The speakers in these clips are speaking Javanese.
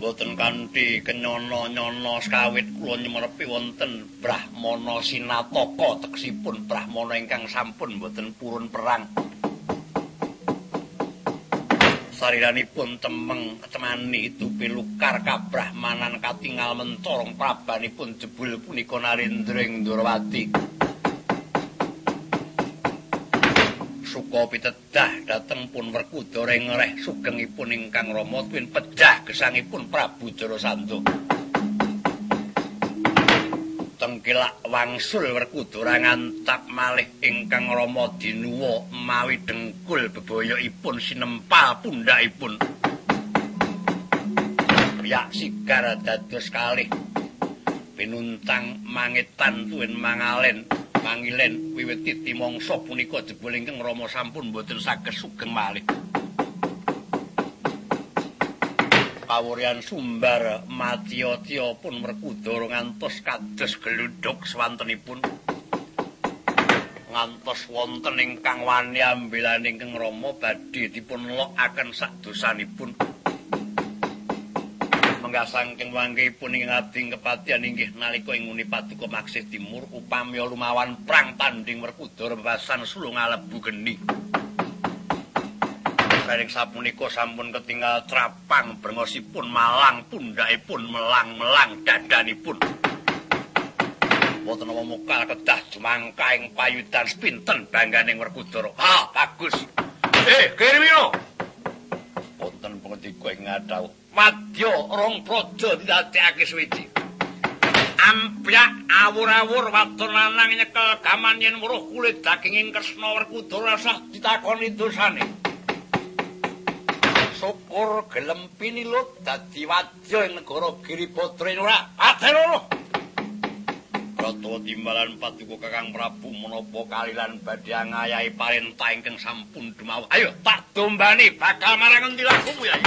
Boten kanthi kenyono-nyono skawit kula nyemrepi wonten Brahmana Sinataka tegesipun Brahmana ingkang sampun boten purun perang. Sariranipun temeng temani tupi lukar kabrahmanan katingal mentorong prabanipun jebul punika Narendra ing Ndrawati. Suka pitedah dhateng pun Werkudara ngreh sugengipun ingkang Rama tuwin pedah gesangipun Prabu Jarasandha. Tengkilak wangsul Werkudara ngantap malih ingkang Rama dinuwa mawi dengkul bebaya-ipun sinempal pundhakipun. Riyak sigar dados kalih pinuntang mangetan tuwin mangilen wiwit titi mangsa punika jebul ingkang Rama sampun boten saged sugeng malih. Kawuryan sumbar madya-dya pun Werkudara ngantos kados gludhuk swantenipun. Ngantos wonten ingkang wani ambilane ingkang Rama badhe dipun lokaken sadosanipun. Saking wangkipun ing ading kepatihan inggih nalika ing nguni Paduka Maksih Timur upami lumawan prang tanding Werkudara bebasan sulung alebu geni. Bareng sapunika sampun ketingal trapang brengosipun malang pundhakipun melang-melang dadanipun. Boten nama mukal kedah jumangka ing payudan pinten bangganing Werkudara. Ah, bagus. Kirmina. Boten pangandika ing ngadhawuh madya rong praja didadekake suwiji. Ampyak awur-awur wadon lanang nyekel gaman yen weruh kulit daginging Kresna Werkudara sah ditakoni dosane. Syukur gelem pinilut dadi wadya ing negara Giribadra ora aterono. Rata timbalan Paduka Kakang Prabu menapa kalilan badhe ngayahi parentah ingkang sampun dumawuh. Ayo tak dombani bakal marang endi lakumu ya.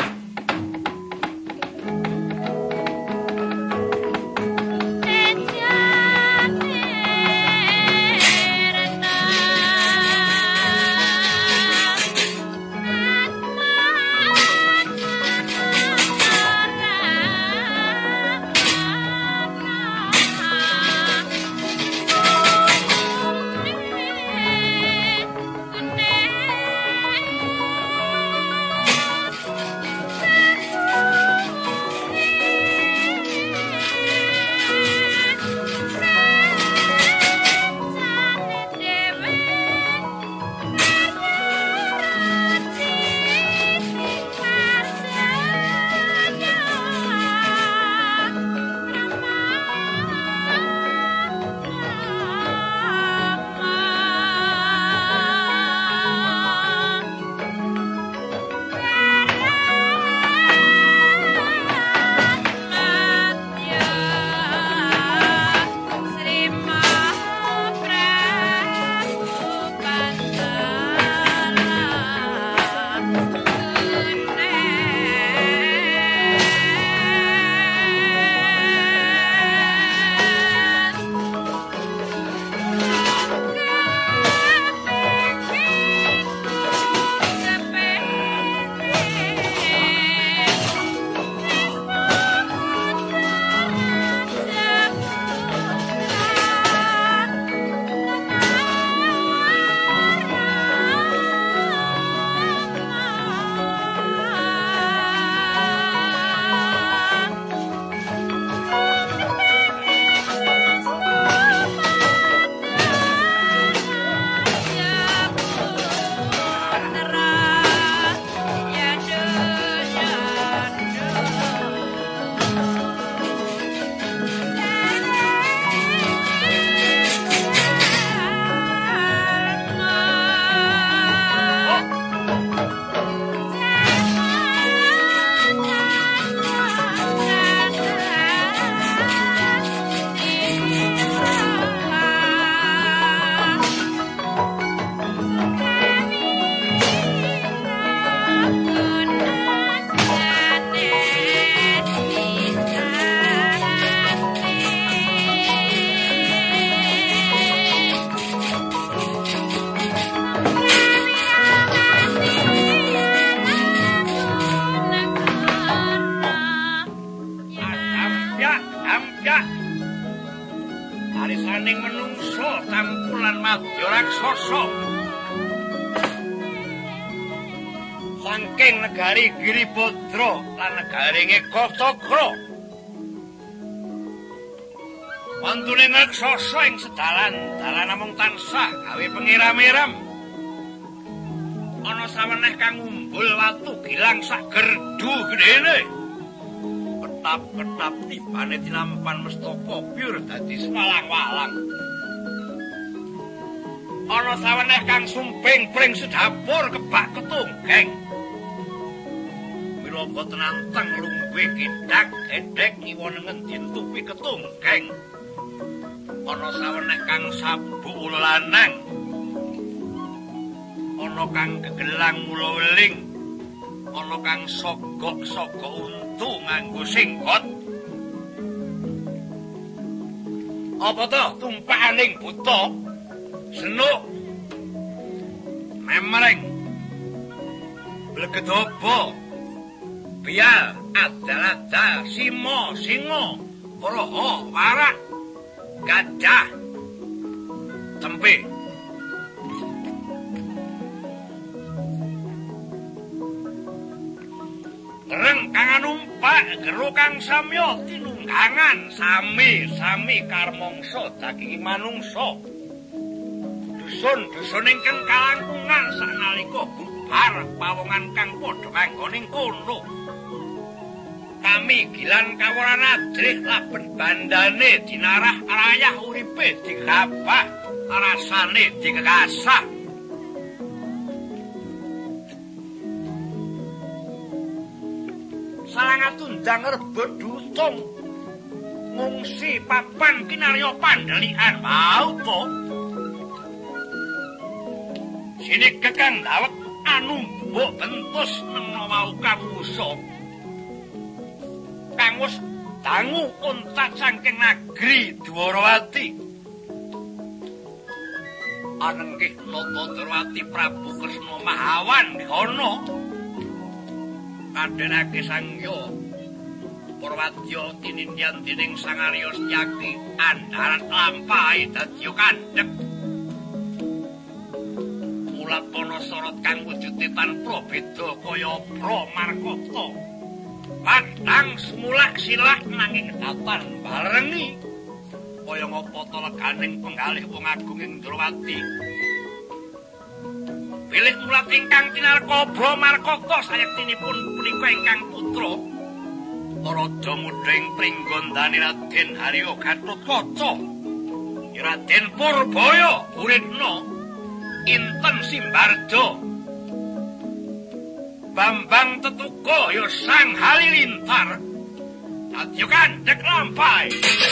madya raksasa saking negari Giribadra lan negari Ngekotagara wantune raksasa ing sedalan namung tansah gawe pengiram-iram ana saweneh kang ngumbul watu gilang sak gerdu gedene ketap-ketap tibane tinampan mestaka pyur dadi swalang-walang ana saweneh kang sumping pring sedapur kebak ketunggeng mila boten anteng lungguhe kidak gedhek iwonengen dintupi ketunggeng ana saweneh kang sabuk lanang ana kang gegelang mula weling ana kang sogok-sogok untu nganggo singkot apa to tumpahaning buta senuk memreng blegedaba biar adal-adal simo singo paraha warak gajah tempe Gereng kang numpak gero kang samya tinunggangan sami karmangsa daging manungsa dusun-dusun ingkang kalangkungan sanalika bubar pawongan kang padha manggoning kono kami gilan kawolan adrih labet bandane dinarah rayah uripe digabah rasane dikekasah salangatundang rebut dutung ngungsi papan kinarya pandelian mau to sini kekang dawet anu mbok bentus nena mau kawusa kang wis dangu untat saking negeri Dwarawati anenggih nata Dwarawati Prabu Kresna Mahawan kono kadhenake sangya Purwadya tinindyan dening Sang Arya Setyaki andharan lampahi dadi kandhek mulat ana sorot kang wujude tanpa beda kaya Pramarkata padhang sumulak silak nanging datan barengi kaya ngapa to leganing penggalih wong agung ing Dwarawati bilih mulat ingkang tinarka Pramarkata sayektinipun punika ingkang putra Raja Muding Pringgondani Raden Harya Gatotkaca Raden Purbaya Uritna Inten Simbarda Bambang Tetuka ya Sang Halilintar dadi kandhek lampahi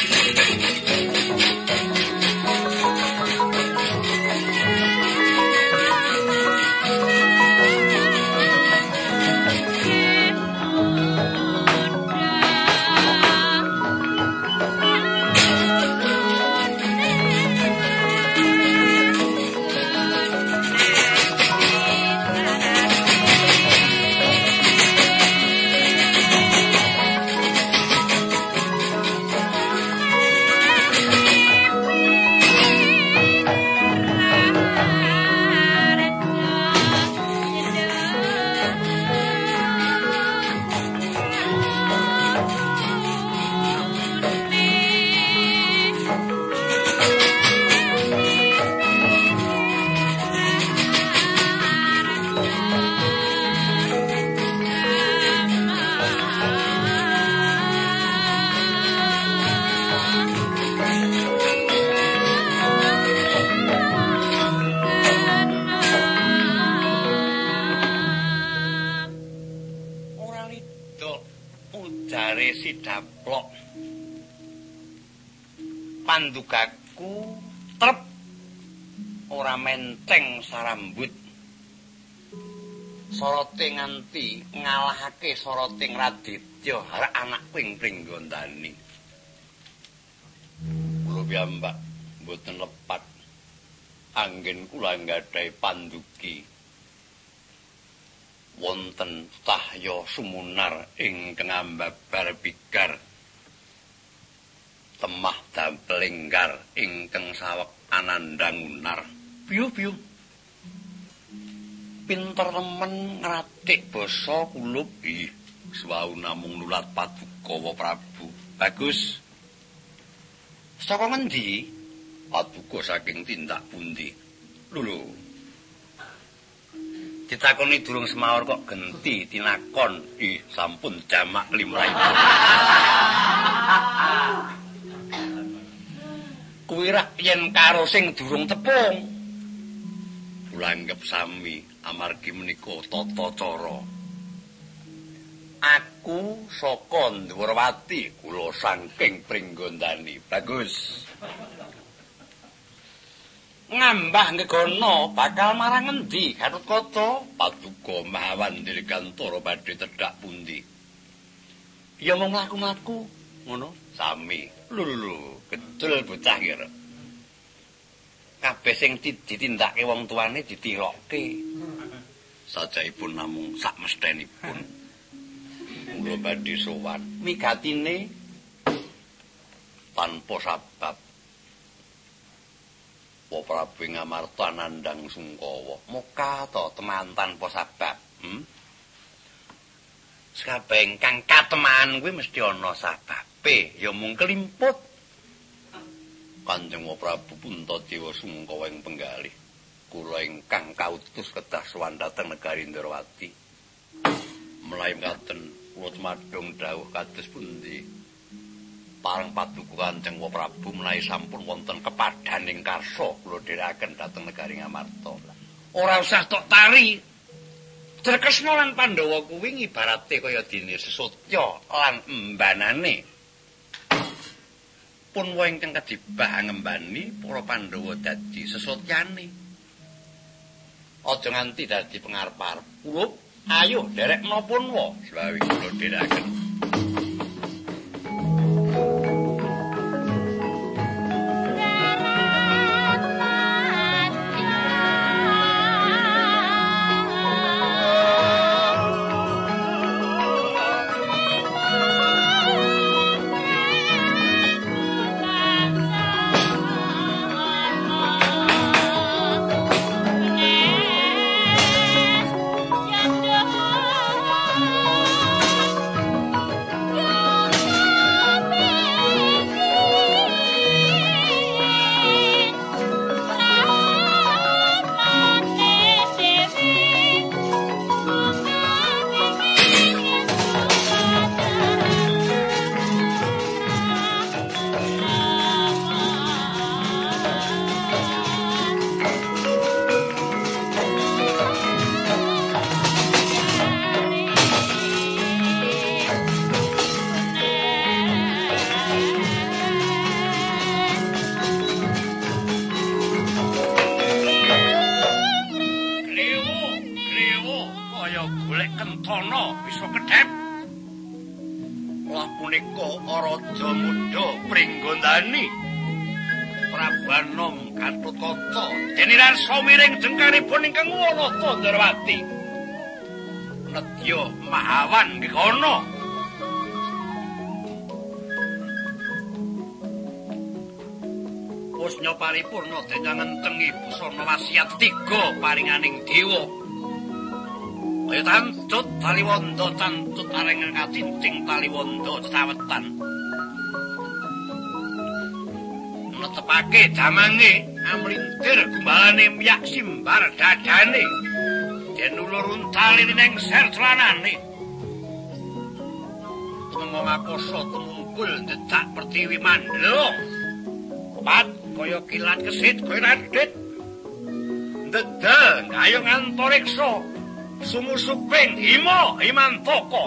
Sidaplok pandugaku trep ora menteng sarambut sorote nganti ngalahake soroting Raditya harak anak Pringgondani kula piyambak mboten lepat anggen kula nggadahi pandugi wonten Tahya Sumunar ingkang ambabar bigar temah dampelinggar ingkang saweg anandang unar. Piyu-piyu. Pinter temen ngratik basa kulup. Ih, suwau namung nulat Paduka Prabu. Bagus. Saka ngendi? Paduka saking tindak pundi? Lho. Ditakoni durung semawur kok genti tinakon. Ih, sampun jamak limrahipun. Kuwi rak yen karo sing durung tepung. Kula anggap sami amargi menika tata cara. Aku saka Ndhurawati, kula saking Pringgondani. Bagus. Ngambah ngegono bakal marang ngendi Gatotkaca? Paduka Mahawan Dirgantara badhe tedhak pundi? Ya mung mlaku-mlaku ngono sami. Lho, gedul bocah kira. Kabeh sing ditindakake wong tuane ditirokke. Sajaipun namung sak mesthenipun. Kula badhe sowan. Migatine tanpa sabab. Prabu Ngamarta nandhang Sungkawa. Muka to teman tanpa sabab. Sakabeh ingkang kateman kuwi mesti ana sababe, ya mung kelimput. Kanjeng Prabu Puntadewa Sungkawa ing penggalih. Kula ingkang kautus kedah sowan dhateng negari Ndrawati. Melayu ngaten kula cemadhong dawuh kados pundi? Parang Paduka Kanjeng Prabu menawi sampun wonten kepadaning karsa kula dherekaken dhateng negari Ngamarta. Ora usah tok tari. Tresna lan Pandhawa kuwi ibarate kaya dene sesotya lan embanane. Pun wae ingkang kedibah ngembani para Pandhawa dadi sesotyane. Aja nganti dadi pengarep-arep. Kulup, ayo derekna pun wae. Slawi kula dherekaken. Miring jengkaripun ingkang Wanata Ndrawati. Nedya Mahawan ngekono. Pusnya paripurna denyangan tengi busana wasiat 3 paringaning dewa. Kaya tantut taliwondo tantut areng kacincing taliwondo sawetan. Netepake jamange amlintir gumbalane miyak simbar dadane den ulur untali ning ser celanane tumenggo makosa tumungkul dedak pertiwi mandela pat kaya kilat kesit kaya radit dedel ayo ngantoriksa sumusuping himantaka.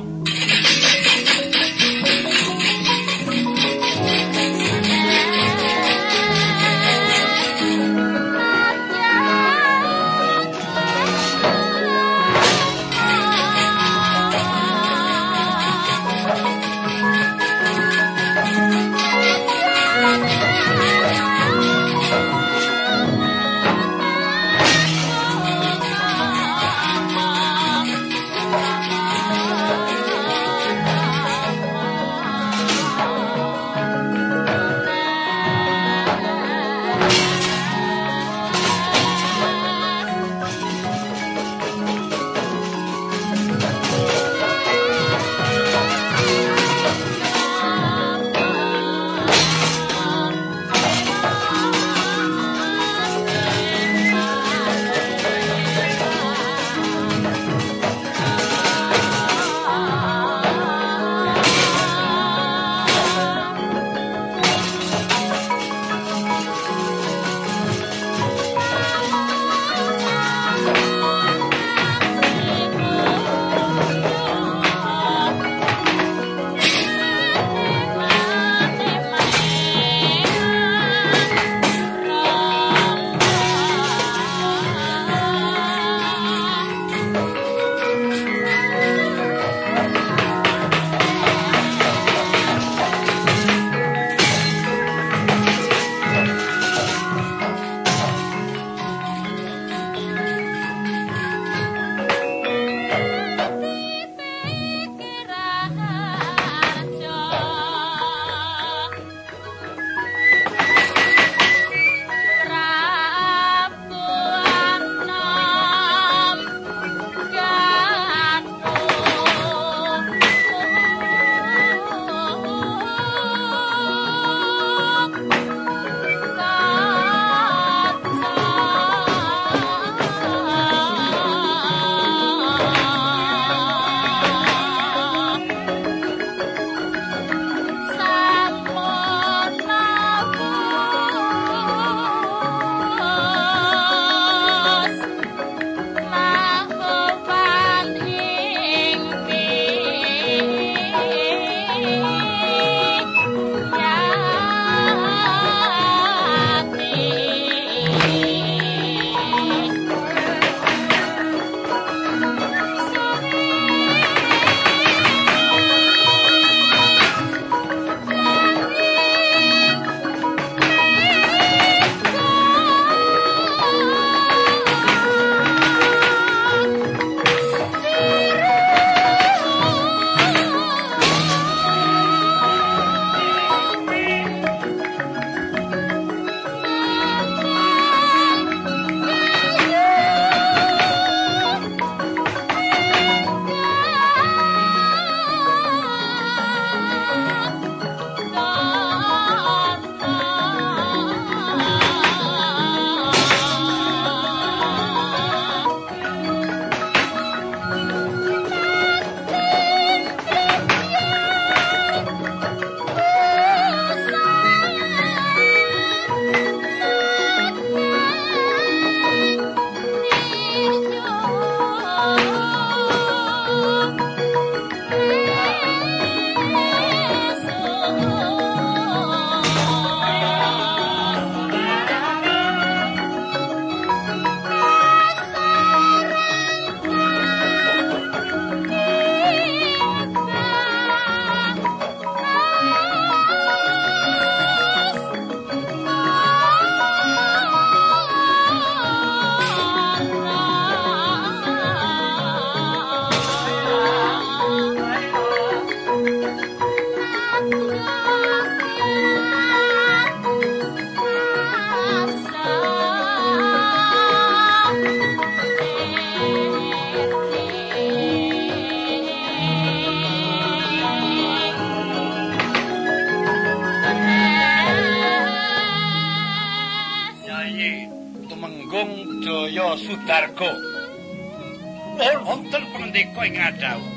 Sudarga. Nuwun wonten pangandika ing adhawu.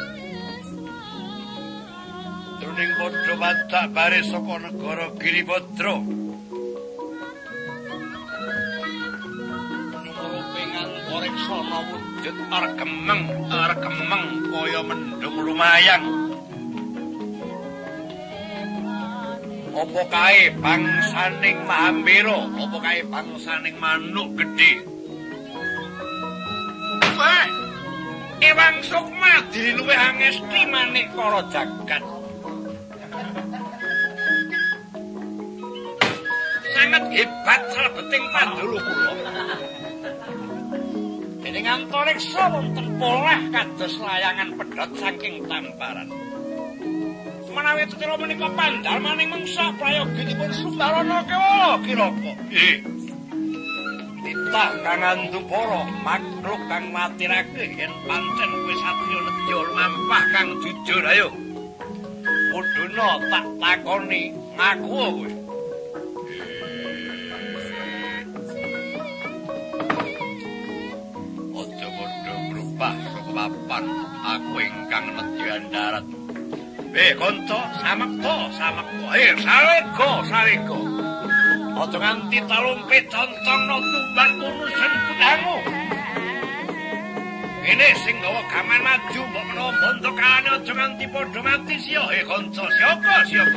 Jroning padha wadak baris saka negara Giribadra. Reksono wujud argemeng kaya mendung lumayang. Apa kae bangsaning Mahambira, apa kae bangsaning manuk gedhe. Wah, Ewang Sukma diluwih angesti maneka jagat. Sangat hebat salebeting pandulu kula. Dening antareksa wonten polah kados layangan pedhot saking tamparan. Menawi tetira menika pandal maning mangsa prayoginipun Sumbarana Kewala kiraka. Nggih. Titah kang andupara makhluk kang matirake yen pancen kowe satriya nedya lumampah kang jujur ayo. Mudhuna tak takoni ngaku kowe. Papan aku ingkang nedya darat. Konco samekta. Sawego. Aja nganti talumpe concongno tumbang kunusen kudangu. Ini sing gawa gaman maju mbok menawa bondo kalane aja nganti padha mati sia. Konco siapa?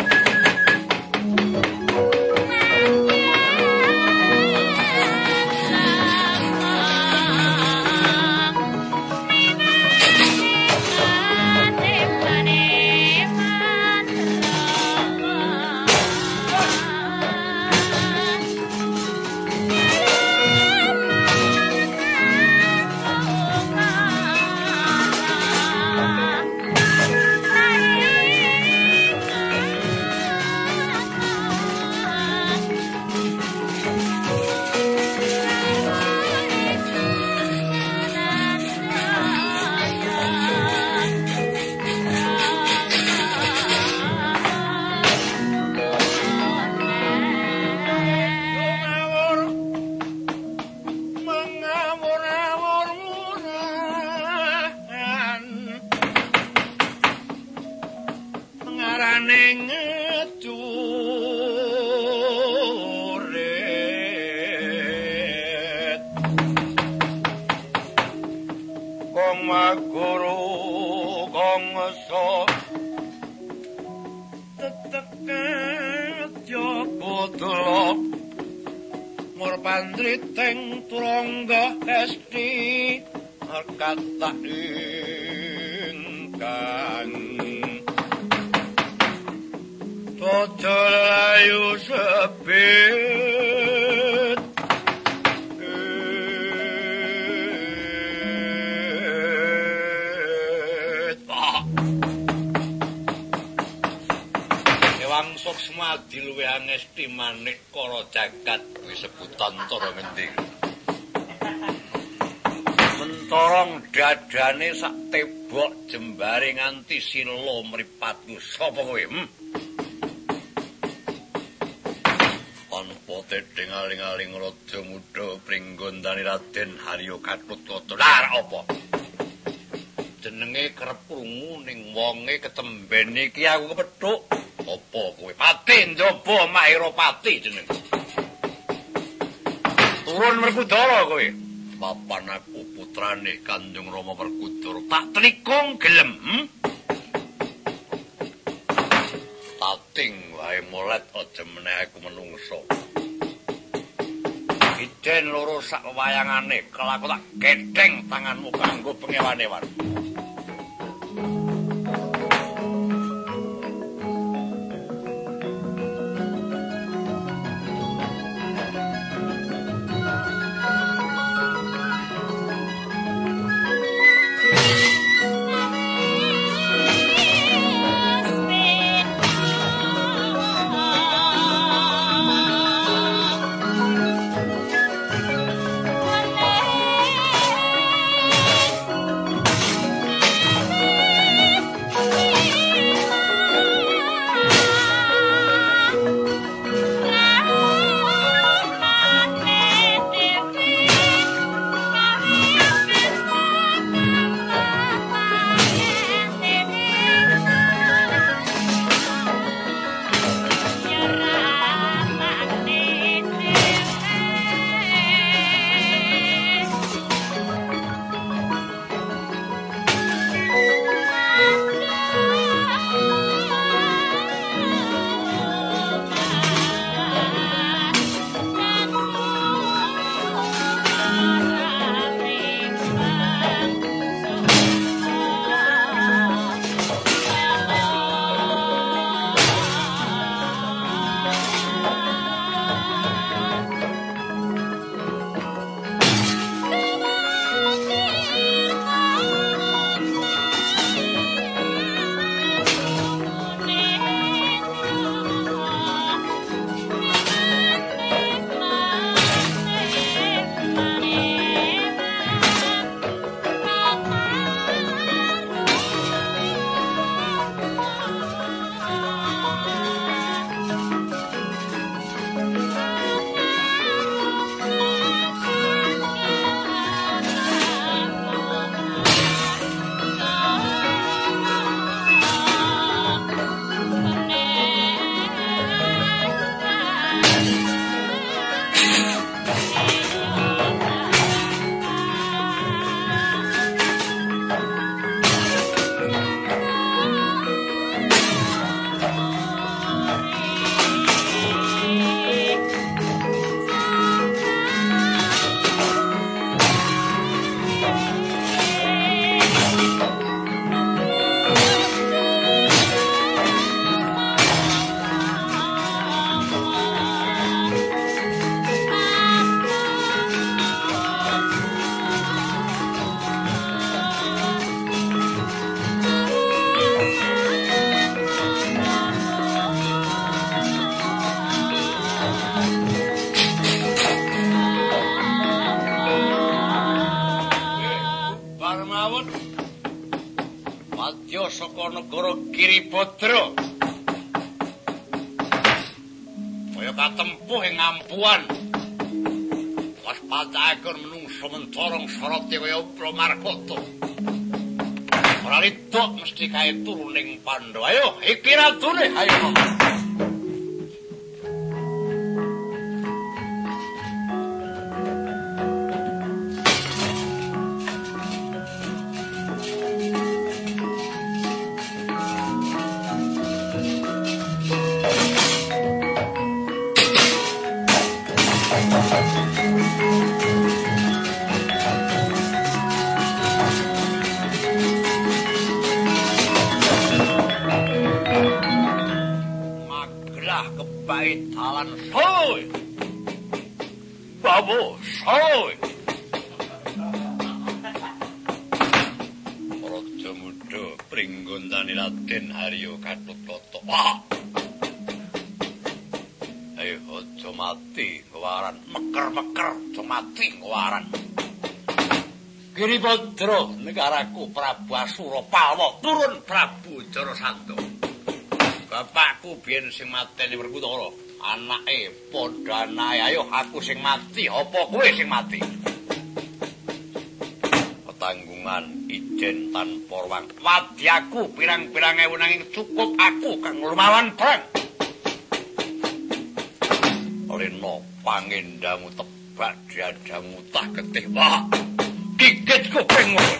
Pandriting turangga esti kata ingkang Tocol layu sepit Ewang Suksma diluwih angesti maneka jagat sebutan tara ngendi. Mentorong dadane sak tebok jembare nganti sila mripatku. Sapa kowe? Tanpa tedhing aling-aling raja muda pringgondane Raden Harya Gatotkaca. Lah apa? Jenenge kerep krungu ning wonge ketembene iki aku kepethuk. Apa kowe? Pati njaba Mahirapati jenenge. Turun Werkudara kowe. Papan aku putrane Kanjeng Rama Werkudara. Tak tlikung gelem. Tating wae molet aja meneh aku menungso. Iden loro sak wayangane kelaku tak gedeng tanganmu kanggo pengewan-ewan. Madya saka negara Giribadra. Kaya katempuh ing ampuan. Waspadaken menungsa mencorong soroti kaya Pramarkata. Ora ridok mesti kae turuning Pandhawa. Ayo, iki ratune, ayo. Dalan soy. Babo soy. Raja muda pringgondane Raden Harya Gatotkaca. Wah. Ayo aja mati kewaran, meker-meker aja mati kewaran. Giribadra negaraku Prabu Asurapalwa turun Prabu Jarasandha. Bapakku biyen sing mateni Werkudara, anake padha anae. Ayo aku sing mati apa kowe sing mati? Petanggungan ijen tanpa ruang. Wadyaku pirang-pirang ewu nanging cukup aku kang nglumawan perang. Rena pangendamu tebak diadamu tak getih. Wah, gigitku pengen.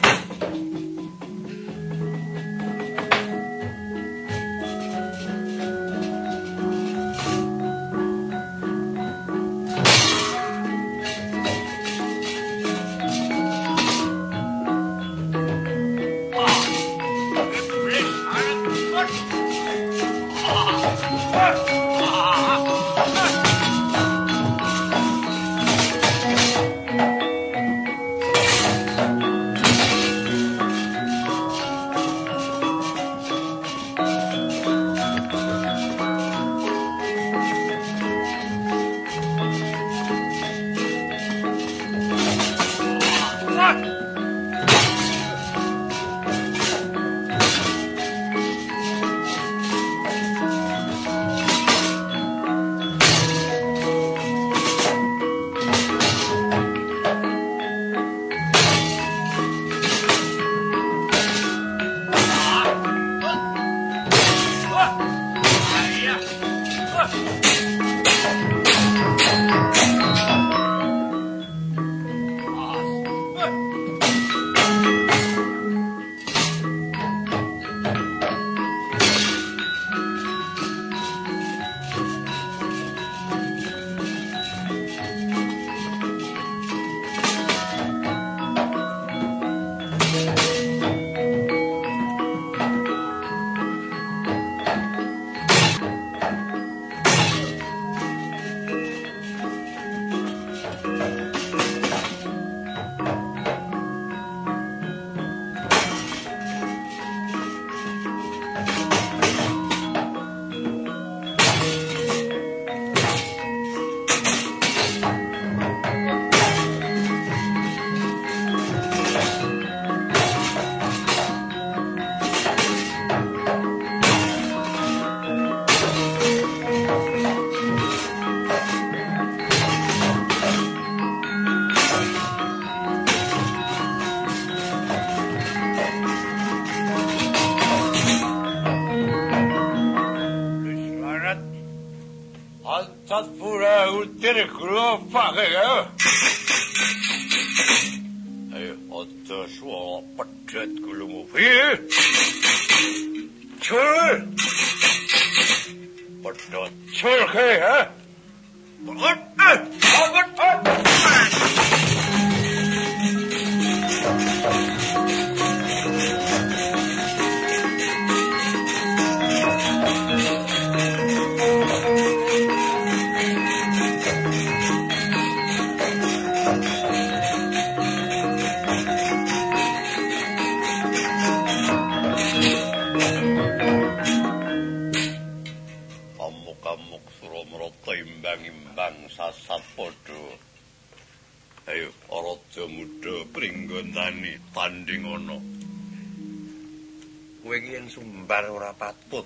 Kowe iki yen sumbar ora patut,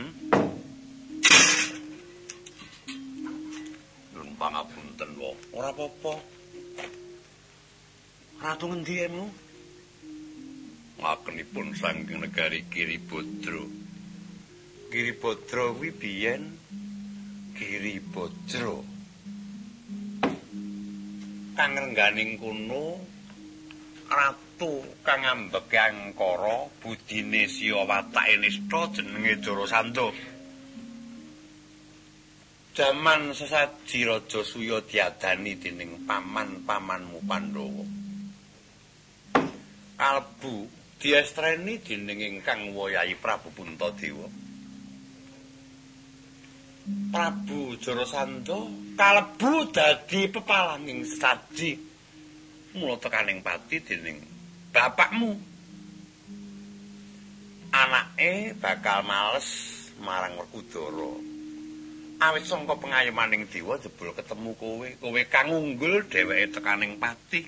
Nun pangapunten wae. Ora apa-apa. Ratu ngendi emu? Ngakenipun saking negari Giribodra. Giribodra kuwi biyen Giribodra. Kang rengganing kono ratu kang ambeke angkara budine siya watake nista jenenge Jarasandha. Jaman sesaji Raja Suya diadani dening paman-pamanmu Pandhawa. Kalbu diestreni dening ingkang Wayahe Prabu Puntadewa. Prabu Jarasandha kalebu dadi pepalanging sesaji mula tekaning pati dening bapakmu. Anake bakal males marang Werkudara. Awit sangka pengayemaning dewa jebul ketemu kowe kang unggul dheweke tekaning pati.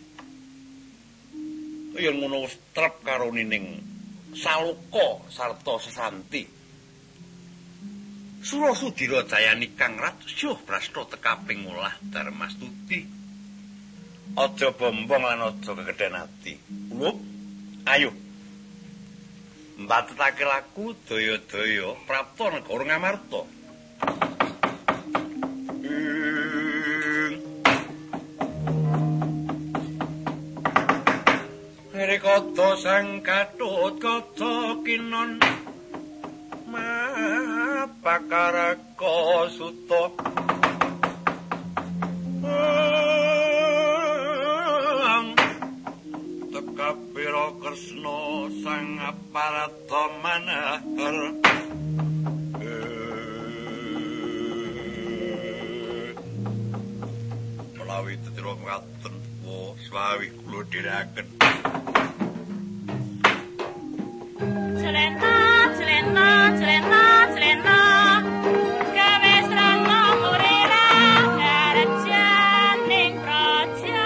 Yen ngono wis trep karo nining Saloka sarta Sesanti. Surasudira jayani kang ratyuh brasta tekaping ulah Darmastuti. Aja bombong lan aja kegedhen ati. Wup, ayo. Mbatetake laku daya-daya prapta negara Ngamarta. Rekata sang Katut Kaca Kinon Mapakaraka Suta Tekapira Kresna sang aparata manahar melawi tetira ngaten swawi kula dherekaken. Celena, celena, celena, celena. Gawe srana urera karajaning praja.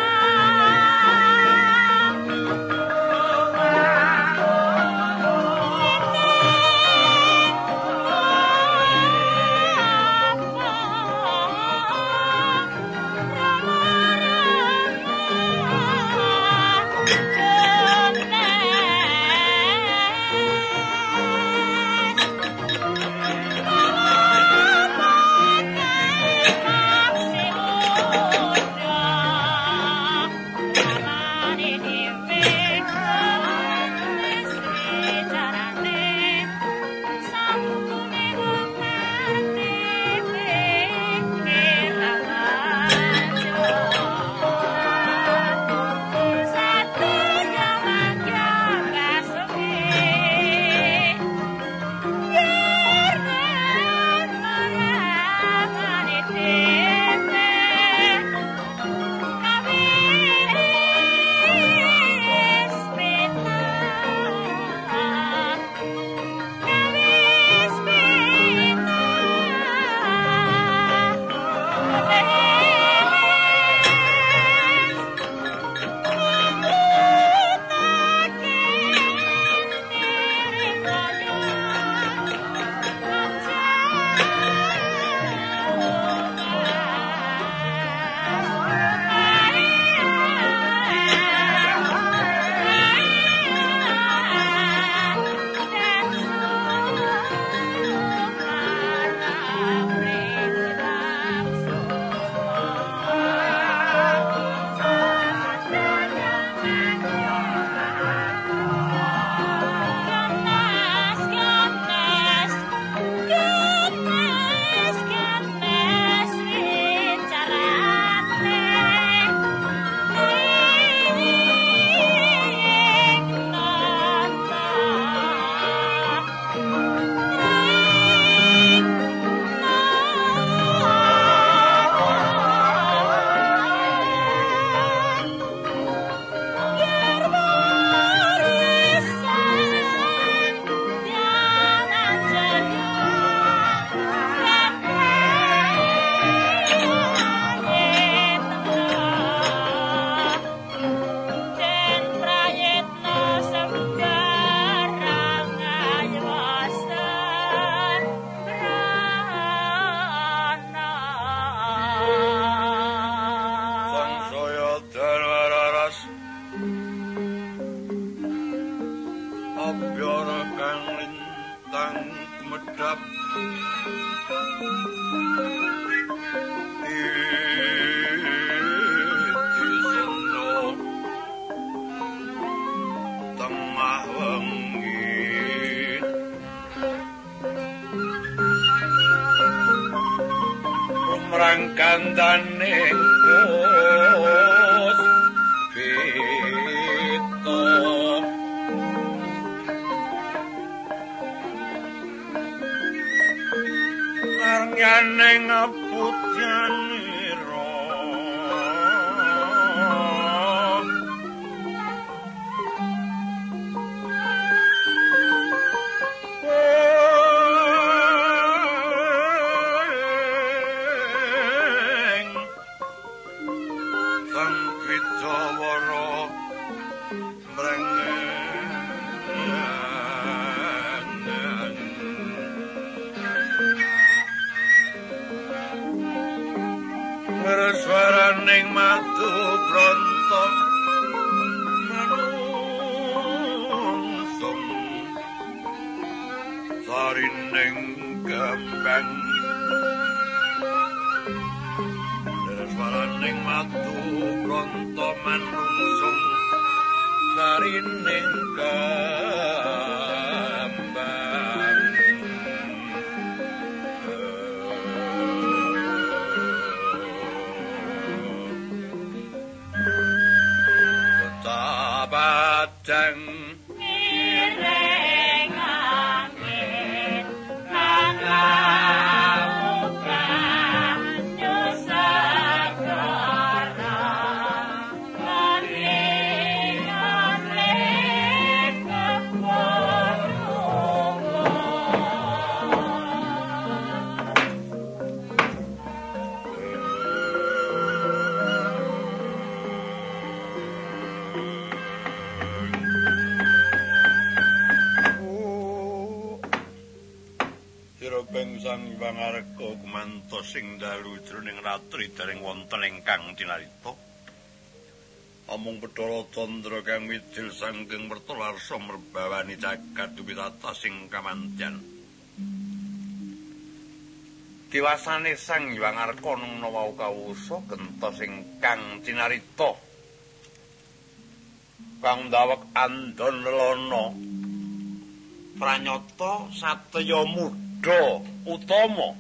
sumedhap disono tengah wengi rumrang kandaning neng putyanira sang Widawara swaraning matu pronto manungsung sarining gambang swaraning matu pronto manungsung sarining gambang Badang Ireng angin Nangaukan Nusagara Landingan lek Sang Hyang Arga kumantos sing dalu jroning ratri dereng wonten ingkang tinarita. Amung Bathara Candra kang widil saking mertolarsa merbawani jagat dumitata sing kamantyan. Diwasane Sang Hyang Arga nang wau kawusa gentos ingkang tinarita. Kang dawek andon lelana. Pranyata satriya muda utama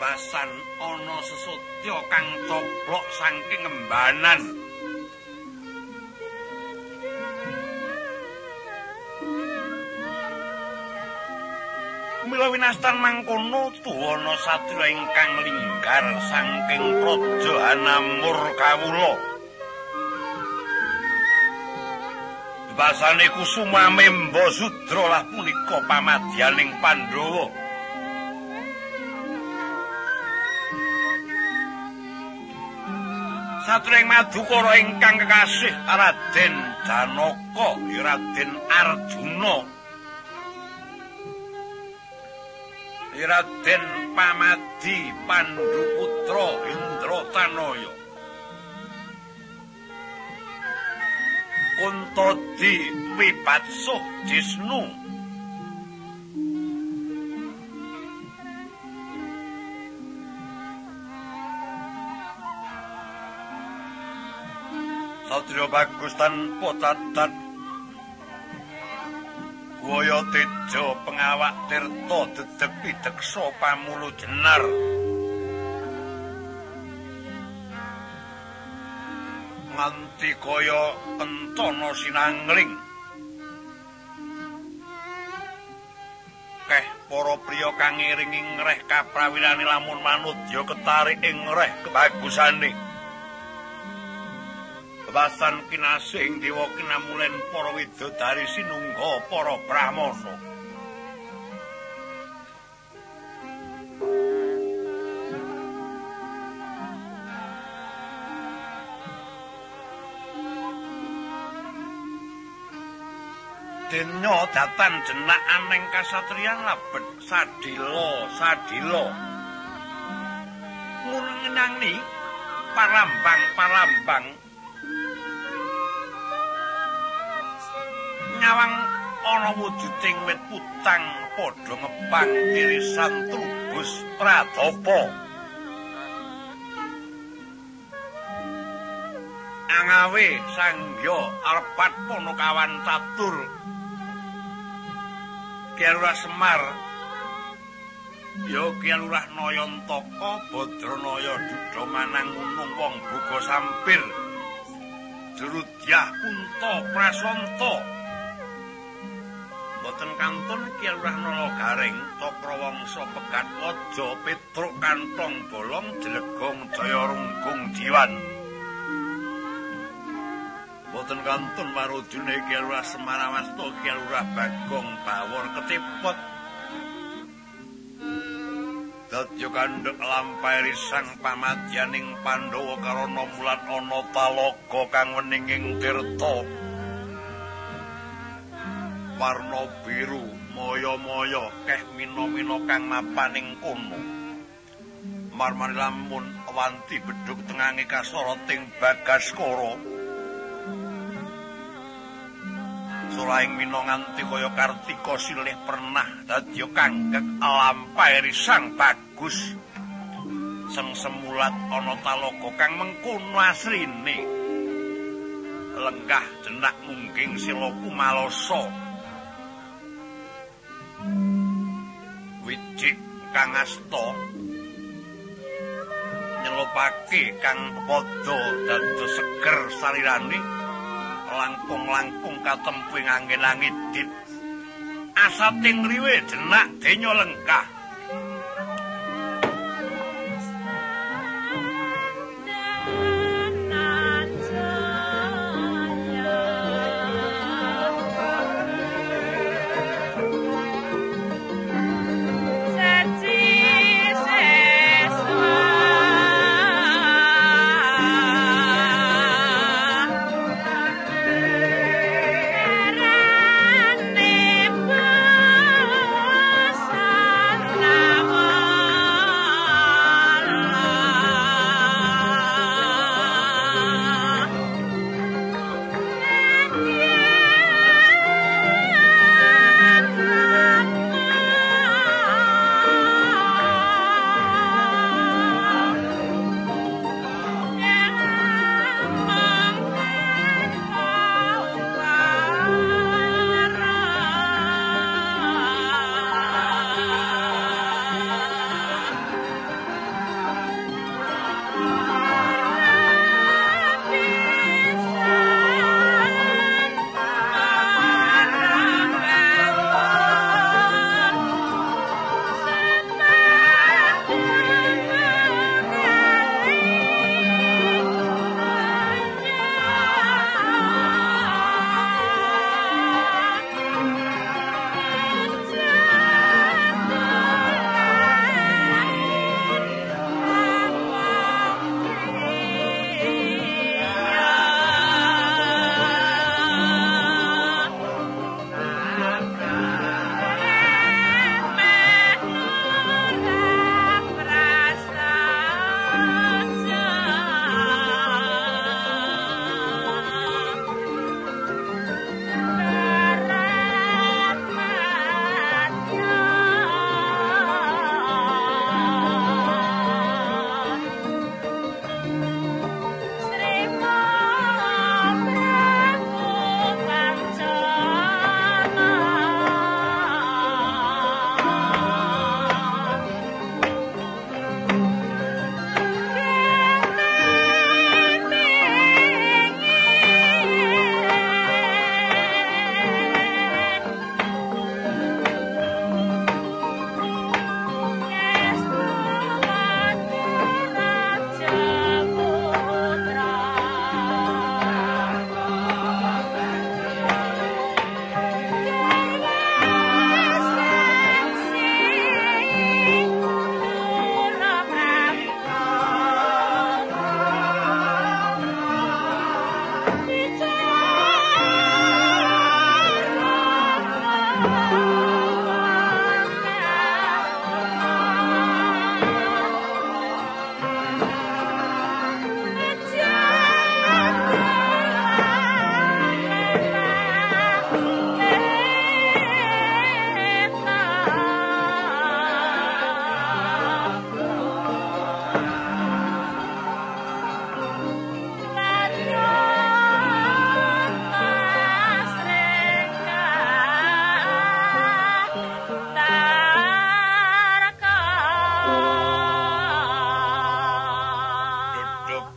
Bebasan ana sesotya kang coblok saking embanan. Mila winastan mangkono tuwana satya ingkang linggar saking praja Hanamur kawula. Basane Kusuma Memba Sudra lah punika pamadyaning Pandhawa. Satring Madukara ingkang kekasih Raden Janaka, Raden Arjuna, Raden Pamadi Panduputra Indratanaya, Kuntadi Wibatsuh Jisnu, Satya Bagus tanpa tatat, Waya Teja pengawak tirta dedeg pideksa pamulu jenar, nganti kaya Kencana Sinangling. Keh para priya kang ngiringi ngreh kaprawirane lamun manudya ketarik ing ngreh kebagusane. Bebasan kinasih ing dewa kinamulen para widodari sinungga para brahmana. Denya datan jenak aneng kasatriyan labet sadila. Ngunenani parambang nyawang ana wujuding wit putang padha ngepang irisan trubus pradapa. Angawe sangya arepat Ponokawan catur Ki Lurah Semar, ya Ki Lurah Nayantaka, Badranaya Dudha Manang Gunung Wong Buga Sampir, Drudyah Kunta Prasanta. Boten kantun Ki Lurah Nalagaring, Cakrawangsa Pegat Waja, Petruk Kantong Bolong, Jlegong Jaya Runggung Diwan. Boten kantun marujune Ki Lurah Semarawasta, Ki Lurah Bagong Bawor Ketiput. Dadya kandhek lampahi risang pamadyaning Pandhawa karana mulan ana talaga kang weninging tirta. Warna biru maya-maya keh mina-mina kang mapaning kono. Marmane lamun wanti bedhug tengange kasarating Bagaskara. Sulaing mina nganti kaya Kartika silih pernah dadya kanggek lampahe risang bagus. Sengsemulat ana talaga kang mengkono asrine. Lenggah jenak mungging sila kumalasa. Wijik kang asta nyelupake kang padha dados seger salirane. Langkung-langkung katempuing angin angidit asating riwe jenak denya lengkah.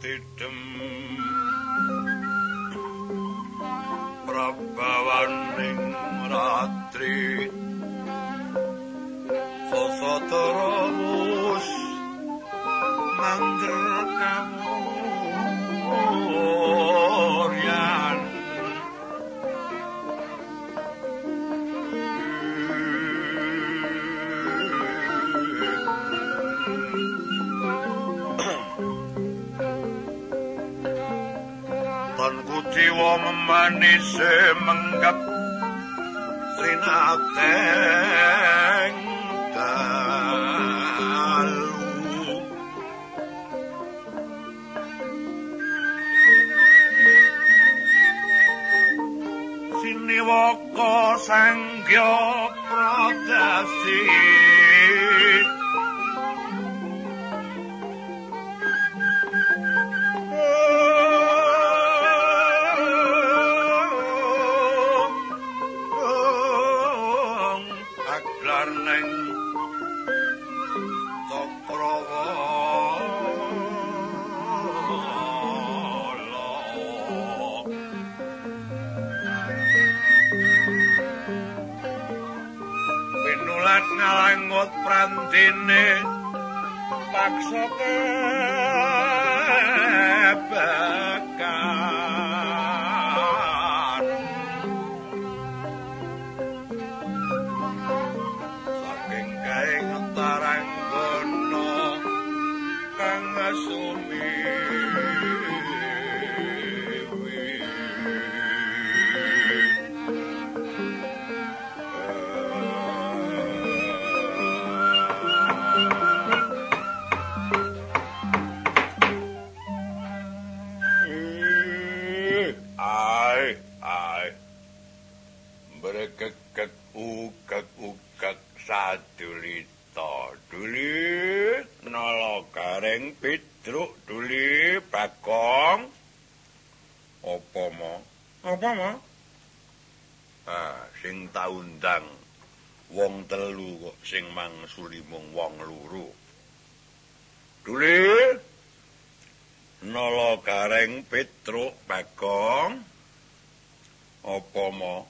tidem prabawaning ratri sasatra wus mangger kamuryan jiwa memanise menggap sinateng dalu siniwaka sanggya pradasi ngalangot prantine paksa kebakan saking kaing taranggono kang sumi ukek sadulita duli nala gareng Pitruk duli Bagong apa mo sing taundang wong telu kok sing mangsuli mung wong loro duli nala gareng Pitruk Bagong apa mo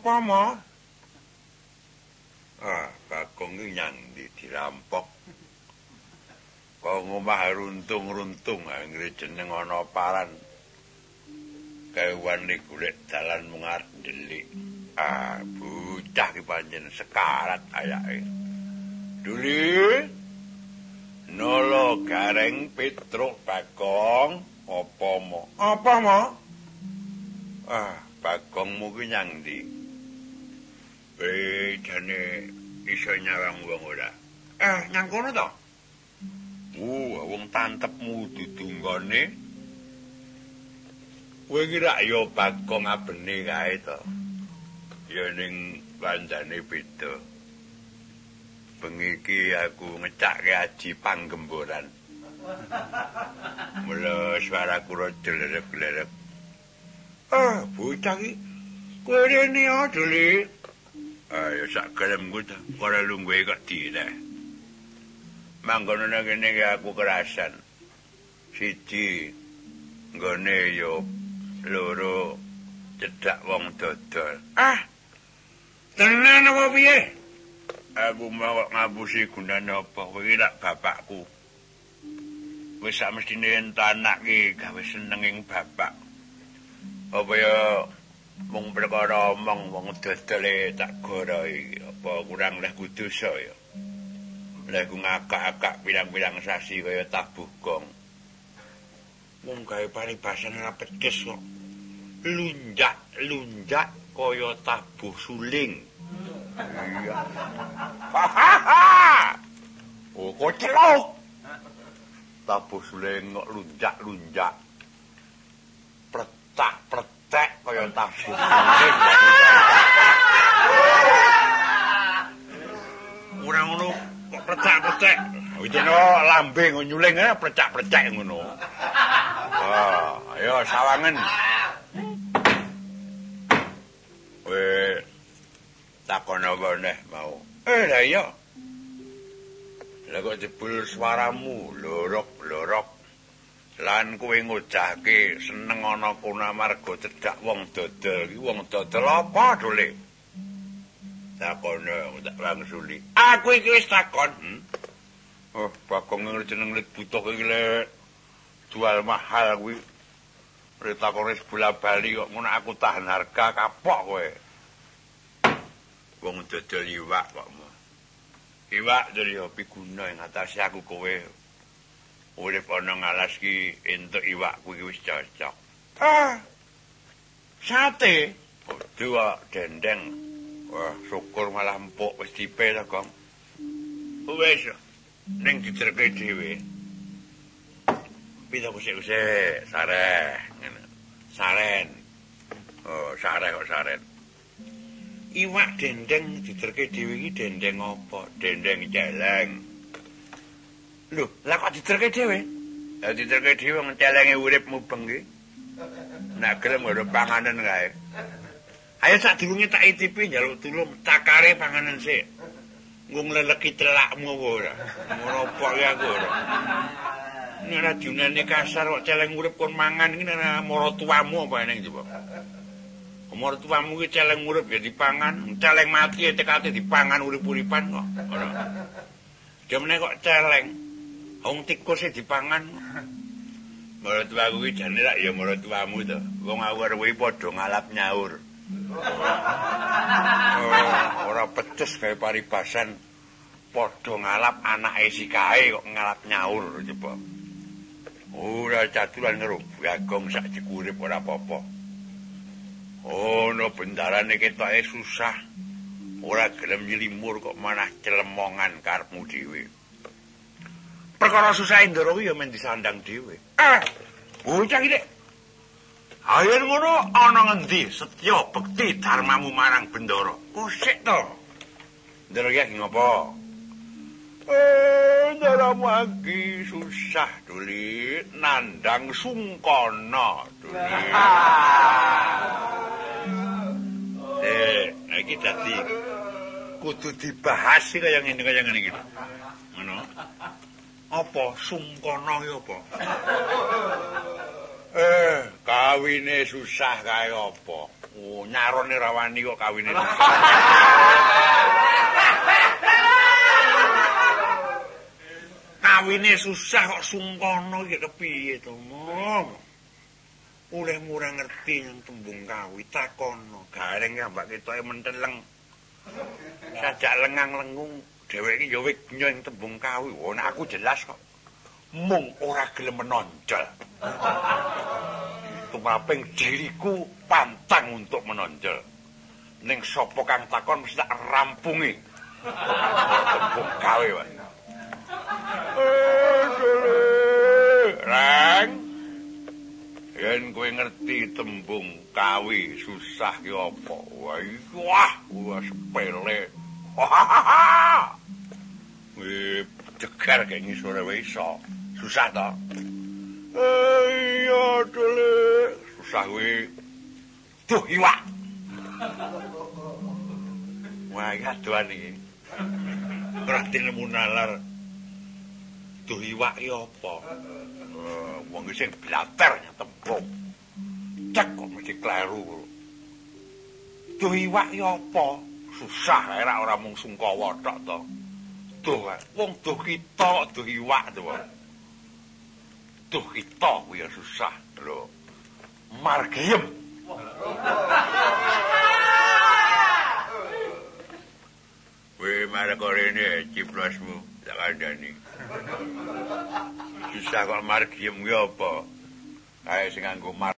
Bagong iki nyang dirampok. Kok omah runtung-runtung anggere jeneng ana paran. Kewan iki golek dalan mung arep ndelik. Bocah iki pancen sekarat ayake. Duli nala gareng Pitruk Bagong apa mo? Bagongmu ki nyang ndi? Jane iso nyawang wong ora. Nyang kono to? Wong tantepmu dudu nggone. Kowe kira ya Bagong abene kae to. Ya ning wancane beda. Bengi iki aku ngecakke aji panggemboran. Mula suaraku rada lerep-lerep. Bocah iki kowe rene ya, Duli. Ya sak kelemku ta, ora lungguhe kok direh. Mangkono nang kene aku kerasan. Siji nggone yo loro cedak wong dodol. Tenan apa piye? Aku mau ngapusi gunane apa? Kowe iki lak bapakku. Wis sak mestine ento anak ki gawe seneng ing bapak. Apa ya mung perkara omong wong dodole tak goroi apa kurang leh kudosa ya. Leh ku ngakak-akak pirang-pirang sasi kaya tabuh gong. Wong gawe paribasan ora pedes kok. Lunjak kaya tabuh suling. Iya. Oh, koclok. Tabuh suling kok lunjak. Pretak kaya tabuh suling. Ora ngono kok pretak. Wijeno lambe nyuling pretak ngono. Ayo sawangen. Takon apa neh mau. Lah iya. Lah kok jebul suaramu lorok-lorok. Lan kowe ngojahke seneng ana kono amarga cedhak wong dodol iki wong dodol apa dole? Takono tak langsuli. Aku iki wis takon. Oh, Bagong jeneng lit butuh iki lek jual mahal kuwi. Ritakone bola-bali kok ngono aku tahan harga kapok kowe. Wong dodol iwak kok. Iwak dari hobi guna ing atase aku kowe. Urip ana ngalas ki entuk iwak kuwi wis cocok. Sate. Dua dendeng. Wah, syukur malah empuk wis dipe to, Gong. Wis ning diterke dhewe. Pita kusik-kusik, sareh, ngono. Saren. Oh, sareh kok saren. Iwak dendeng diterke dhewe iki dendeng apa? Dendeng celeng. Lho, lah kok diterke dhewe? Ya diterke dhewe wong celenge urip mubeng iki. Nek gelem ora panganan kae. Ayo sak durunge tak itipi njaluk tulung cakare panganan sik. Nggo ngleleki telakmu ora. Ngono apa ya aku ora. Nek radionane kasar kok celeng urip kon mangan iki nek mara tuamu apa ning coba. Mara tuamu iki celeng urip ya dipangan, celeng mati tekate dipangan urip-uripan kok. Ora. Demene kok celeng. Wong tikus dipangan. Mara tuaku iki jane rak ya mara tuamu to. Wong aku arep padha ngalap nyaur. Ora pecus gawe paribasan padha ngalap anake sikae kok ngalap nyaur coba. Ora caturan karo Bagong sak urip ora apa-apa. Ono bendarane ketoke susah. Ora gelem nyelimur kok manah celemongan karepmu dhewe. Perkara susah Ndara kuwi ya men disandang dhewe. Bocah iki Dik. Ayen ngono ana ngendi setya bekti dharmamu marang Bendara? Kusik to. Ndara iki ngopo? Ndaramu iki susah Duli, nandang sungkana Duli. Iki dadi kudu dibahas kaya ngene iki. Ngono. Apa sungkana iki apa? Kawine susah kae apa? Oh, nyarone rawani kok kawine susah. Kawine susah kok sungkono iki kepiye to, Mom? Oleh ora ngerti yang tembung kawi takono. Gareng ambak ketoke menteleng. Sajak lengang-lengung dheweke ya wignya ing tembung kawi. Oh, nek aku jelas kok. Mung ora gelem menonjol. Tumaping diriku pantang untuk menonjol. Ning sapa kang takon mesti tak rampungi. Tembung kawi wae. Rang. Yen kowe ngerti tembung kawi susah ki apa? Wah, sepele. Wih, cegar kayak ngisore wae iso. Susah to? Iya, Dele. Susah kuwi. Duh, iwak. Wah, iki adoan iki. Ora tinemu nalar. Duh, iwak iki apa? Wong sing blater nyetembung. Cek kok mesti kleru. Duh, iwak iki apa? Susah ae ora mung sungkawa tok to. Duh, wong duh kita duh iwak to. Duh kita kuwi susah lho. Margiem. Weh marga rene ciplosmu tak kandhani. Susah kok margiem ki apa? Kae sing nganggo